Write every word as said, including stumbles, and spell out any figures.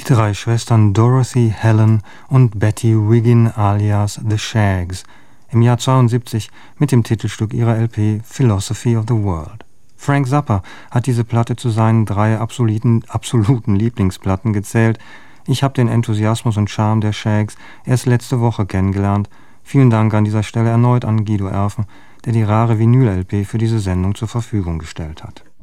drei Schwestern Dorothy, Helen und Betty Wiggin alias The Shaggs, im Jahr zweiundsiebzig mit dem Titelstück ihrer L P Philosophy of the World. Frank Zappa hat diese Platte zu seinen drei absoluten, absoluten Lieblingsplatten gezählt. Ich habe den Enthusiasmus und Charme der Shaggs erst letzte Woche kennengelernt. Vielen Dank an dieser Stelle erneut an Guido Erfen, der die rare Vinyl-L P für diese Sendung zur Verfügung gestellt hat.